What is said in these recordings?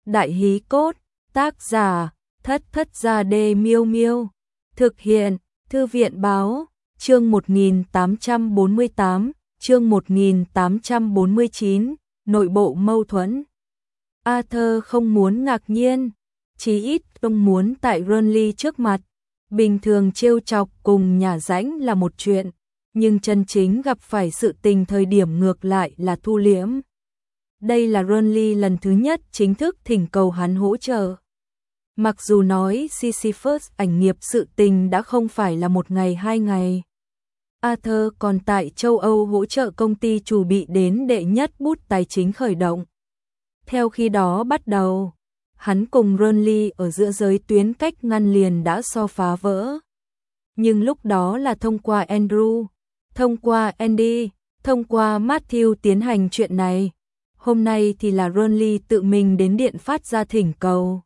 Đại hí cốt, tác giả, Thất Thất Gia Đê Miêu Miêu. Thực hiện, Thư viện báo, chương 1848, chương 1849, nội bộ mâu thuẫn. Arthur không muốn ngạc nhiên, chí ít ông muốn tại Renly trước mặt. Bình thường trêu chọc cùng nhả rãnh là một chuyện, nhưng chân chính gặp phải sự tình thời điểm ngược lại là thu liễm. Đây là Renly lần thứ nhất chính thức thỉnh cầu hắn hỗ trợ. Mặc dù nói Sisyphus ảnh nghiệp sự tình đã không phải là một ngày hai ngày. Arthur còn tại châu Âu hỗ trợ công ty chủ bị đến đệ nhất bút tài chính khởi động. Theo khi đó bắt đầu, hắn cùng Renly ở giữa giới tuyến cách ngăn liền đã phá vỡ. Nhưng lúc đó là thông qua Andrew, thông qua Andy, thông qua Matthew tiến hành chuyện này. Hôm nay thì là Renly tự mình đến điện phát ra thỉnh cầu.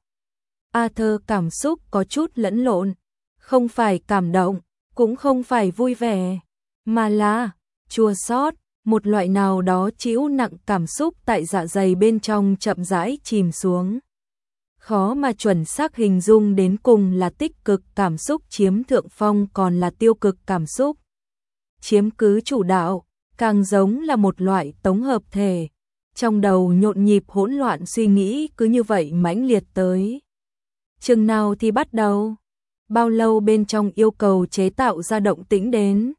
Arthur cảm xúc có chút lẫn lộn, không phải cảm động, cũng không phải vui vẻ, mà là chua xót, một loại nào đó trĩu nặng cảm xúc tại dạ dày bên trong chậm rãi chìm xuống. Khó mà chuẩn xác hình dung đến cùng là tích cực cảm xúc chiếm thượng phong còn là tiêu cực cảm xúc chiếm cứ chủ đạo, càng giống là một loại tổng hợp thể. Trong đầu nhộn nhịp hỗn loạn suy nghĩ cứ như vậy mãnh liệt tới. Chừng nào thì bắt đầu? Bao lâu bên trong yêu cầu chế tạo ra động tĩnh đến?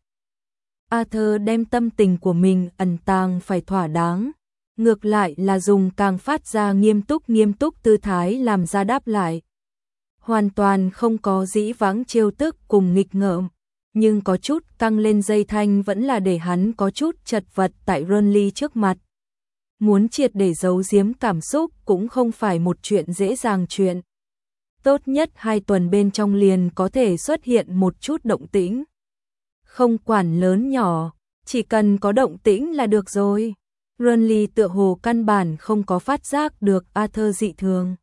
Arthur đem tâm tình của mình ẩn tàng phải thỏa đáng, ngược lại là dùng càng phát ra nghiêm túc tư thái làm ra đáp lại. Hoàn toàn không có dĩ vãng trêu tức cùng nghịch ngợm, nhưng có chút căng lên dây thanh vẫn là để hắn có chút chật vật tại Renly trước mặt. Muốn triệt để giấu giếm cảm xúc cũng không phải một chuyện dễ dàng chuyện. Tốt nhất 2 tuần bên trong liền có thể xuất hiện một chút động tĩnh. Không quản lớn nhỏ, chỉ cần có động tĩnh là được rồi. Renly tựa hồ căn bản không có phát giác được Arthur dị thường.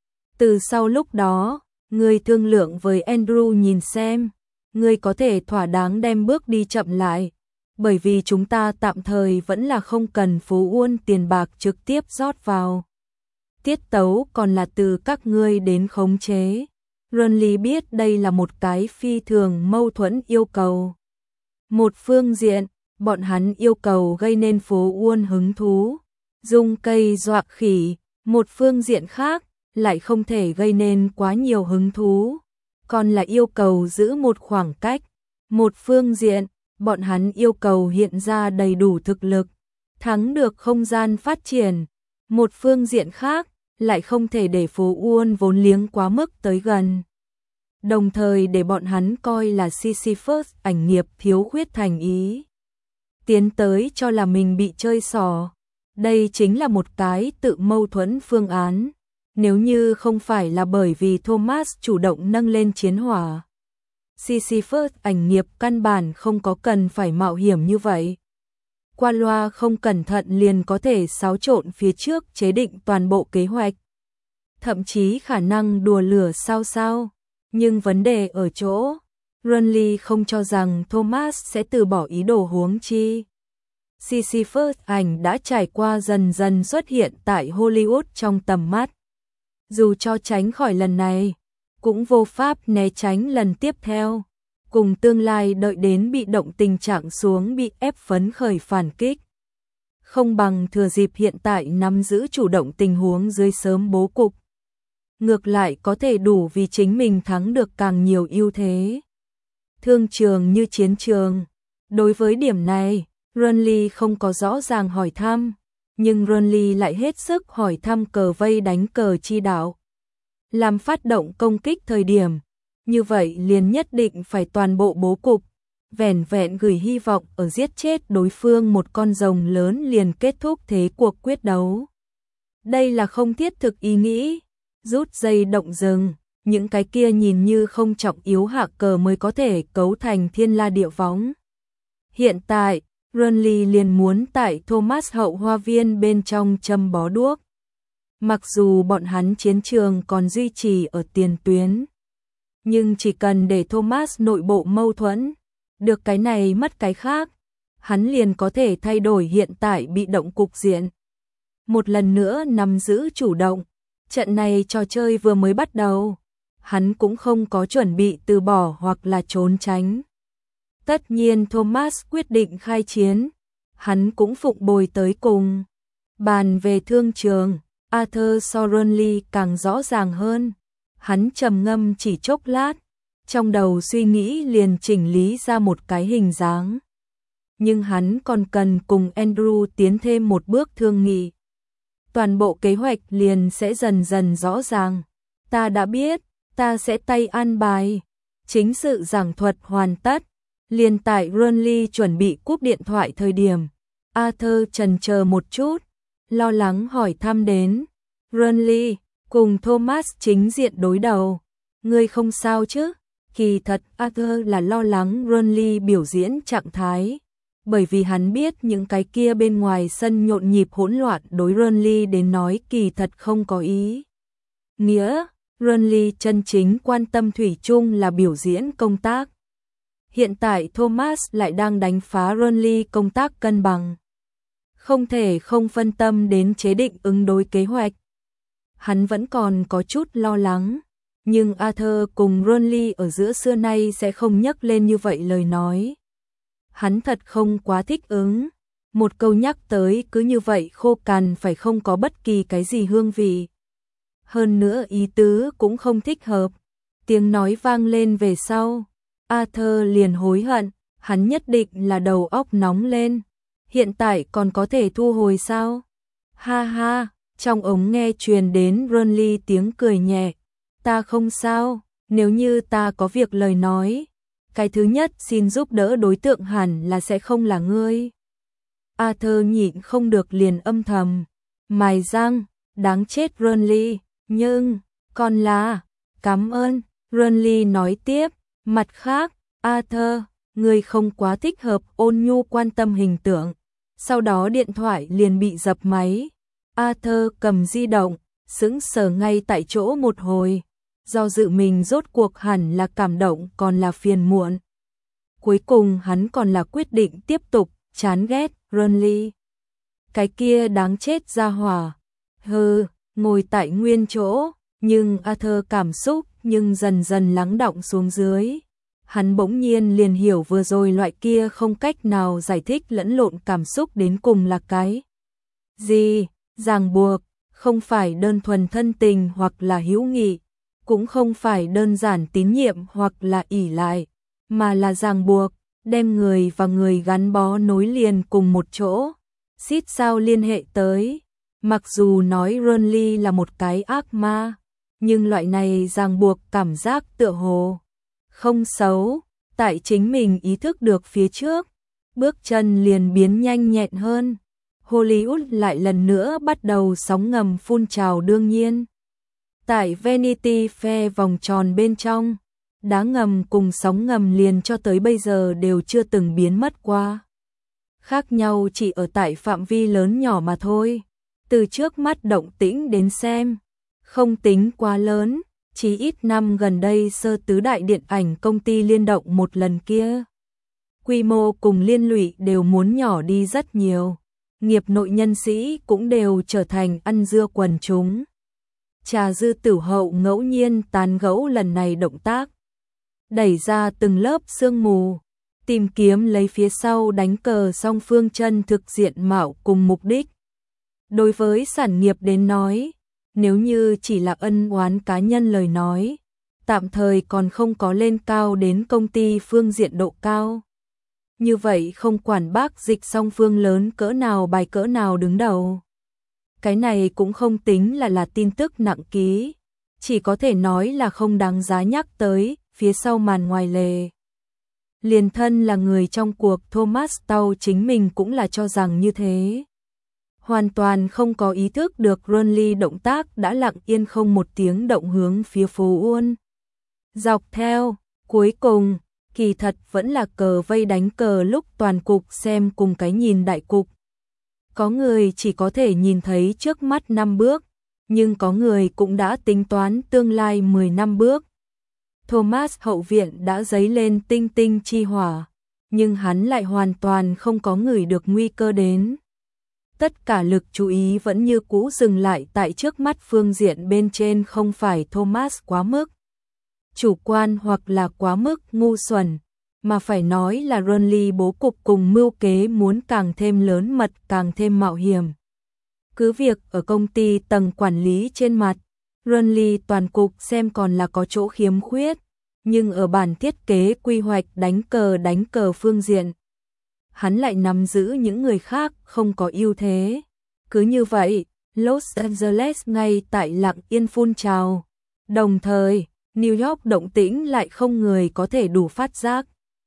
Từ sau lúc đó, người thương lượng với Andrew nhìn xem, người có thể thỏa đáng đem bước đi chậm lại. Bởi vì chúng ta tạm thời vẫn là không cần phố uôn tiền bạc trực tiếp rót vào. Tiết tấu còn là từ các ngươi đến khống chế. Renly biết đây là một cái phi thường mâu thuẫn yêu cầu. Một phương diện, bọn hắn yêu cầu gây nên phố uôn hứng thú, dùng cây dọa khỉ. Một phương diện khác, lại không thể gây nên quá nhiều hứng thú, còn là yêu cầu giữ một khoảng cách. Một phương diện, bọn hắn yêu cầu hiện ra đầy đủ thực lực, thắng được không gian phát triển. Một phương diện khác, lại không thể để phố uôn vốn liếng quá mức tới gần. Đồng thời để bọn hắn coi là Sisyphus ảnh nghiệp thiếu khuyết thành ý. Tiến tới cho là mình bị chơi xỏ. Đây chính là một cái tự mâu thuẫn phương án. Nếu như không phải là bởi vì Thomas chủ động nâng lên chiến hỏa, Sisyphus ảnh nghiệp căn bản không có cần phải mạo hiểm như vậy. Qua loa không cẩn thận liền có thể xáo trộn phía trước chế định toàn bộ kế hoạch. Thậm chí khả năng đùa lửa sao. Nhưng vấn đề ở chỗ, Renly không cho rằng Thomas sẽ từ bỏ ý đồ huống chi. Sisyphus ảnh đã trải qua dần dần xuất hiện tại Hollywood trong tầm mắt. Dù cho tránh khỏi lần này, cũng vô pháp né tránh lần tiếp theo, cùng tương lai đợi đến bị động tình trạng xuống bị ép phấn khởi phản kích. Không bằng thừa dịp hiện tại nắm giữ chủ động tình huống dưới sớm bố cục. Ngược lại có thể đủ vì chính mình thắng được càng nhiều ưu thế. Thương trường như chiến trường. Đối với điểm này, Renly không có rõ ràng hỏi thăm, nhưng Renly lại hết sức hỏi thăm cờ vây đánh cờ chi đạo. Làm phát động công kích thời điểm, như vậy liền nhất định phải toàn bộ bố cục, vẻn vẹn gửi hy vọng ở giết chết đối phương một con rồng lớn liền kết thúc thế cuộc quyết đấu. Đây là không thiết thực ý nghĩ, rút dây động rừng, những cái kia nhìn như không trọng yếu hạ cờ mới có thể cấu thành thiên la địa võng. Hiện tại, Renly liền muốn tại Thomas hậu hoa viên bên trong châm bó đuốc. Mặc dù bọn hắn chiến trường còn duy trì ở tiền tuyến, nhưng chỉ cần để Thomas nội bộ mâu thuẫn, được cái này mất cái khác, hắn liền có thể thay đổi hiện tại bị động cục diện. Một lần nữa nắm giữ chủ động, Trận này trò chơi vừa mới bắt đầu, hắn cũng không có chuẩn bị từ bỏ hoặc là trốn tránh. Tất nhiên Thomas quyết định khai chiến, hắn cũng phụng bồi tới cùng. Bàn về thương trường, Arthur Sorenly càng rõ ràng hơn. Hắn trầm ngâm chỉ chốc lát, trong đầu suy nghĩ liền chỉnh lý ra một cái hình dáng. Nhưng hắn còn cần cùng Andrew tiến thêm một bước thương nghị. Toàn bộ kế hoạch liền sẽ dần dần rõ ràng. Ta đã biết, ta sẽ tay ăn bài. Chính sự giảng thuật hoàn tất. Liền tại Renly chuẩn bị cúp điện thoại thời điểm. Arthur chần chờ một chút, lo lắng hỏi thăm đến. Renly, cùng Thomas chính diện đối đầu. Ngươi không sao chứ? Kỳ thật Arthur là lo lắng Renly biểu diễn trạng thái. Bởi vì hắn biết những cái kia bên ngoài sân nhộn nhịp hỗn loạn đối Renly đến nói kỳ thật không có ý nghĩa. Renly chân chính quan tâm thủy chung là biểu diễn công tác. Hiện tại Thomas lại đang đánh phá Renly công tác cân bằng. Không thể không phân tâm đến chế định ứng đối kế hoạch. Hắn vẫn còn có chút lo lắng. Nhưng Arthur cùng Renly ở giữa xưa nay sẽ không nhắc lên như vậy lời nói. Hắn thật không quá thích ứng. Một câu nhắc tới cứ như vậy khô cằn phải không có bất kỳ cái gì hương vị. Hơn nữa ý tứ cũng không thích hợp. Tiếng nói vang lên về sau. Arthur liền hối hận, hắn nhất định là đầu óc nóng lên. Hiện tại còn có thể thu hồi sao? Ha ha, trong ống nghe truyền đến Renly tiếng cười nhẹ. Ta không sao, nếu như ta có việc lời nói. Cái thứ nhất xin giúp đỡ đối tượng hẳn là sẽ không là ngươi. Arthur nhịn không được liền âm thầm. Mài răng, đáng chết Renly, nhưng, còn là, cảm ơn. Renly nói tiếp, mặt khác, Arthur, ngươi không quá thích hợp ôn nhu quan tâm hình tượng. Sau đó điện thoại liền bị dập máy. Arthur cầm di động, sững sờ ngay tại chỗ một hồi. Do dự mình rốt cuộc hẳn là cảm động còn là phiền muộn. Cuối cùng hắn còn là quyết định tiếp tục, chán ghét, Renly. Cái kia đáng chết ra hỏa. Hừ, ngồi tại nguyên chỗ, nhưng Arthur cảm xúc nhưng dần dần lắng đọng xuống dưới. Hắn bỗng nhiên liền hiểu vừa rồi loại kia không cách nào giải thích lẫn lộn cảm xúc đến cùng là cái gì, ràng buộc, không phải đơn thuần thân tình hoặc là hữu nghị, cũng không phải đơn giản tín nhiệm hoặc là ỷ lại, mà là ràng buộc, đem người và người gắn bó nối liền cùng một chỗ, xít sao liên hệ tới. Mặc dù nói Renly là một cái ác ma, nhưng loại này ràng buộc cảm giác tựa hồ không xấu, tại chính mình ý thức được phía trước, bước chân liền biến nhanh nhẹn hơn. Hollywood lại lần nữa bắt đầu sóng ngầm phun trào đương nhiên. Tại Vanity Fair vòng tròn bên trong, đá ngầm cùng sóng ngầm liền cho tới bây giờ đều chưa từng biến mất qua. Khác nhau chỉ ở tại phạm vi lớn nhỏ mà thôi. Từ trước mắt động tĩnh đến xem, không tính quá lớn, chỉ ít năm gần đây sơ tứ đại điện ảnh công ty liên động một lần kia. Quy mô cùng liên lụy đều muốn nhỏ đi rất nhiều. Nghiệp nội nhân sĩ cũng đều trở thành ăn dưa quần chúng. Trà Dư Tử Hậu ngẫu nhiên tán gẫu lần này động tác. Đẩy ra từng lớp sương mù, tìm kiếm lấy phía sau đánh cờ song phương chân thực diện mạo cùng mục đích. Đối với sản nghiệp đến nói, nếu như chỉ là ân oán cá nhân lời nói, tạm thời còn không có lên cao đến công ty phương diện độ cao. Như vậy không quản bác dịch song phương lớn cỡ nào bài cỡ nào đứng đầu. Cái này cũng không tính là tin tức nặng ký, chỉ có thể nói là không đáng giá nhắc tới, phía sau màn ngoài lề. Liền thân là người trong cuộc Thomas Tau chính mình cũng là cho rằng như thế. Hoàn toàn không có ý thức được Renly động tác đã lặng yên không một tiếng động hướng phía phố Uôn. Dọc theo, cuối cùng, kỳ thật vẫn là cờ vây đánh cờ lúc toàn cục xem cùng cái nhìn đại cục. Có người chỉ có thể nhìn thấy trước mắt 5 bước, nhưng có người cũng đã tính toán tương lai 10 năm bước. Thomas hậu viện đã dấy lên tinh tinh chi hỏa, nhưng hắn lại hoàn toàn không có ngửi được nguy cơ đến. Tất cả lực chú ý vẫn như cũ dừng lại tại trước mắt phương diện bên trên, không phải Thomas quá mức chủ quan hoặc là quá mức ngu xuẩn, mà phải nói là Renly bố cục cùng mưu kế muốn càng thêm lớn mật, càng thêm mạo hiểm. Cứ việc ở công ty tầng quản lý trên mặt, Renly toàn cục xem còn là có chỗ khiếm khuyết, nhưng ở bản thiết kế quy hoạch đánh cờ phương diện, hắn lại nắm giữ những người khác không có ưu thế. Cứ như vậy, Los Angeles ngay tại lặng yên phun trào. Đồng thời, New York động tĩnh lại không người có thể đủ phát giác.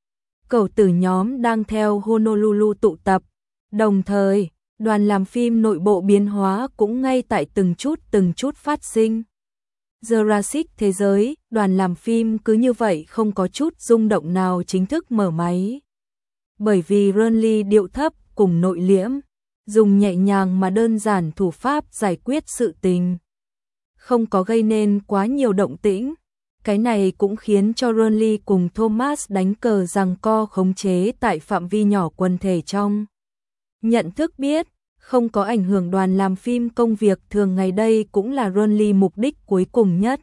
Cẩu tử nhóm đang theo Honolulu tụ tập. Đồng thời, đoàn làm phim nội bộ biến hóa cũng ngay tại từng chút phát sinh. Jurassic thế giới, đoàn làm phim cứ như vậy không có chút rung động nào chính thức mở máy. Bởi vì Renly điệu thấp cùng nội liễm, dùng nhẹ nhàng mà đơn giản thủ pháp giải quyết sự tình, không có gây nên quá nhiều động tĩnh. Cái này cũng khiến cho Renly cùng Thomas đánh cờ giằng co khống chế tại phạm vi nhỏ quần thể trong. Nhận thức biết, không có ảnh hưởng đoàn làm phim công việc thường ngày, đây cũng là Renly mục đích cuối cùng nhất.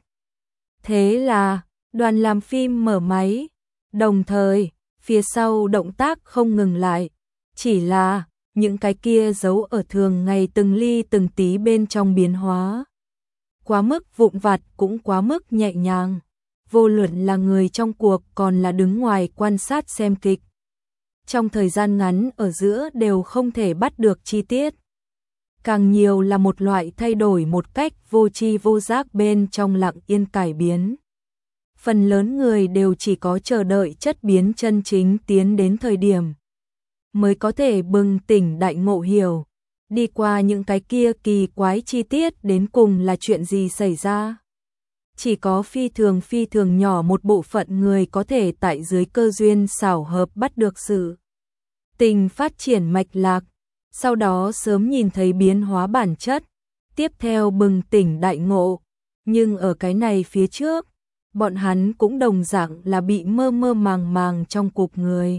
Thế là, đoàn làm phim mở máy, đồng thời, phía sau động tác không ngừng lại, chỉ là những cái kia giấu ở thường ngày từng ly từng tí bên trong biến hóa. Quá mức vụn vặt cũng quá mức nhẹ nhàng, vô luận là người trong cuộc còn là đứng ngoài quan sát xem kịch. Trong thời gian ngắn ở giữa đều không thể bắt được chi tiết. Càng nhiều là một loại thay đổi một cách vô tri vô giác bên trong lặng yên cải biến. Phần lớn người đều chỉ có chờ đợi chất biến chân chính tiến đến thời điểm mới có thể bừng tỉnh đại ngộ, hiểu đi qua những cái kia kỳ quái chi tiết đến cùng là chuyện gì xảy ra. Chỉ có phi thường nhỏ một bộ phận người có thể tại dưới cơ duyên xảo hợp bắt được sự tình phát triển mạch lạc, sau đó sớm nhìn thấy biến hóa bản chất, tiếp theo bừng tỉnh đại ngộ. Nhưng ở cái này phía trước, bọn hắn cũng đồng dạng là bị mơ màng trong cục người.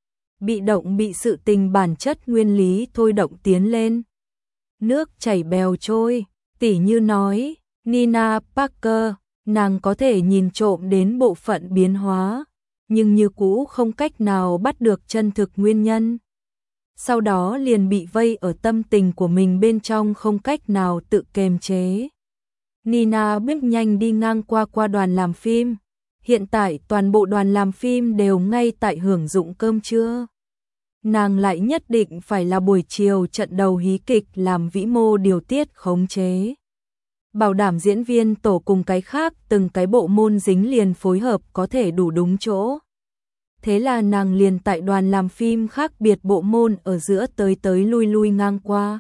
Bị động bị sự tình bản chất nguyên lý thôi động tiến lên. Nước chảy bèo trôi, tỉ như nói, Nina Parker, nàng có thể nhìn trộm đến bộ phận biến hóa, nhưng như cũ không cách nào bắt được chân thực nguyên nhân. Sau đó liền bị vây ở tâm tình của mình bên trong, không cách nào tự kiềm chế. Nina bước nhanh đi ngang qua đoàn làm phim. Hiện tại toàn bộ đoàn làm phim đều ngay tại hưởng dụng cơm trưa. Nàng lại nhất định phải là buổi chiều trận đầu hí kịch làm vĩ mô điều tiết khống chế. Bảo đảm diễn viên tổ cùng cái khác từng cái bộ môn dính liền phối hợp có thể đủ đúng chỗ. Thế là nàng liền tại đoàn làm phim khác biệt bộ môn ở giữa tới lui ngang qua.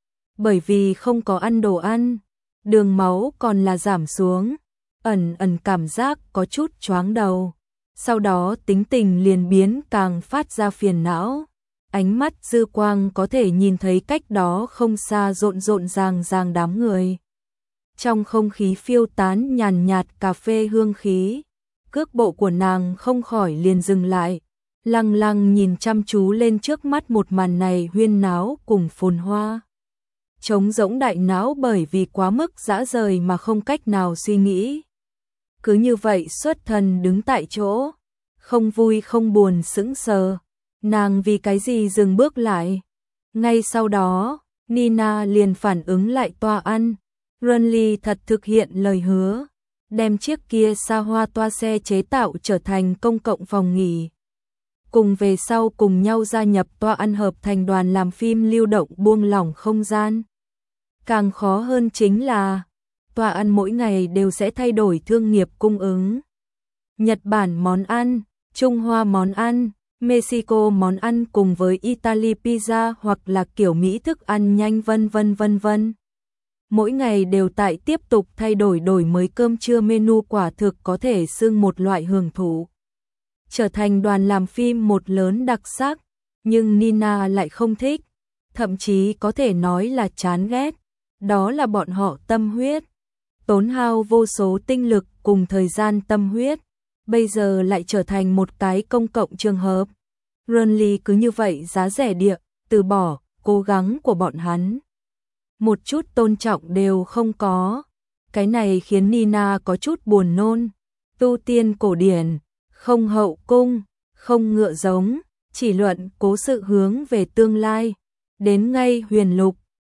Bởi vì không có ăn đồ ăn, đường máu còn là giảm xuống, ẩn cảm giác có chút choáng đầu. Sau đó tính tình liền biến càng phát ra phiền não. Ánh mắt dư quang có thể nhìn thấy cách đó không xa rộn ràng đám người. Trong không khí phiêu tán nhàn nhạt cà phê hương khí, cước bộ của nàng không khỏi liền dừng lại, lăng nhìn chăm chú lên trước mắt một màn này huyên náo cùng phồn hoa. Trống rỗng đại não bởi vì quá mức dã rời mà không cách nào suy nghĩ. Cứ như vậy xuất thần đứng tại chỗ, không vui không buồn sững sờ. Nàng vì cái gì dừng bước lại? Ngay sau đó, Nina liền phản ứng lại toa ăn. Renly thật thực hiện lời hứa, đem chiếc kia xa hoa toa xe chế tạo trở thành công cộng phòng nghỉ. Cùng về sau cùng nhau gia nhập toa ăn hợp thành đoàn làm phim lưu động buông lỏng không gian. Càng khó hơn chính là, toa ăn mỗi ngày đều sẽ thay đổi thương nghiệp cung ứng. Nhật Bản món ăn, Trung Hoa món ăn, Mexico món ăn cùng với Italy pizza hoặc là kiểu Mỹ thức ăn nhanh vân vân. Mỗi ngày đều tại tiếp tục thay đổi đổi mới cơm trưa menu, quả thực có thể xưng một loại hưởng thụ. Trở thành đoàn làm phim một lớn đặc sắc, nhưng Nina lại không thích, thậm chí có thể nói là chán ghét. Đó là bọn họ tâm huyết, tốn hao vô số tinh lực cùng thời gian tâm huyết, bây giờ lại trở thành một cái công cộng trường hợp. Renly cứ như vậy giá rẻ địa, từ bỏ, cố gắng của bọn hắn. Một chút tôn trọng đều không có. Cái này khiến Nina có chút buồn nôn. Tu tiên cổ điển, không hậu cung, không ngựa giống, chỉ luận cố sự hướng về tương lai. Đến ngay huyền lục,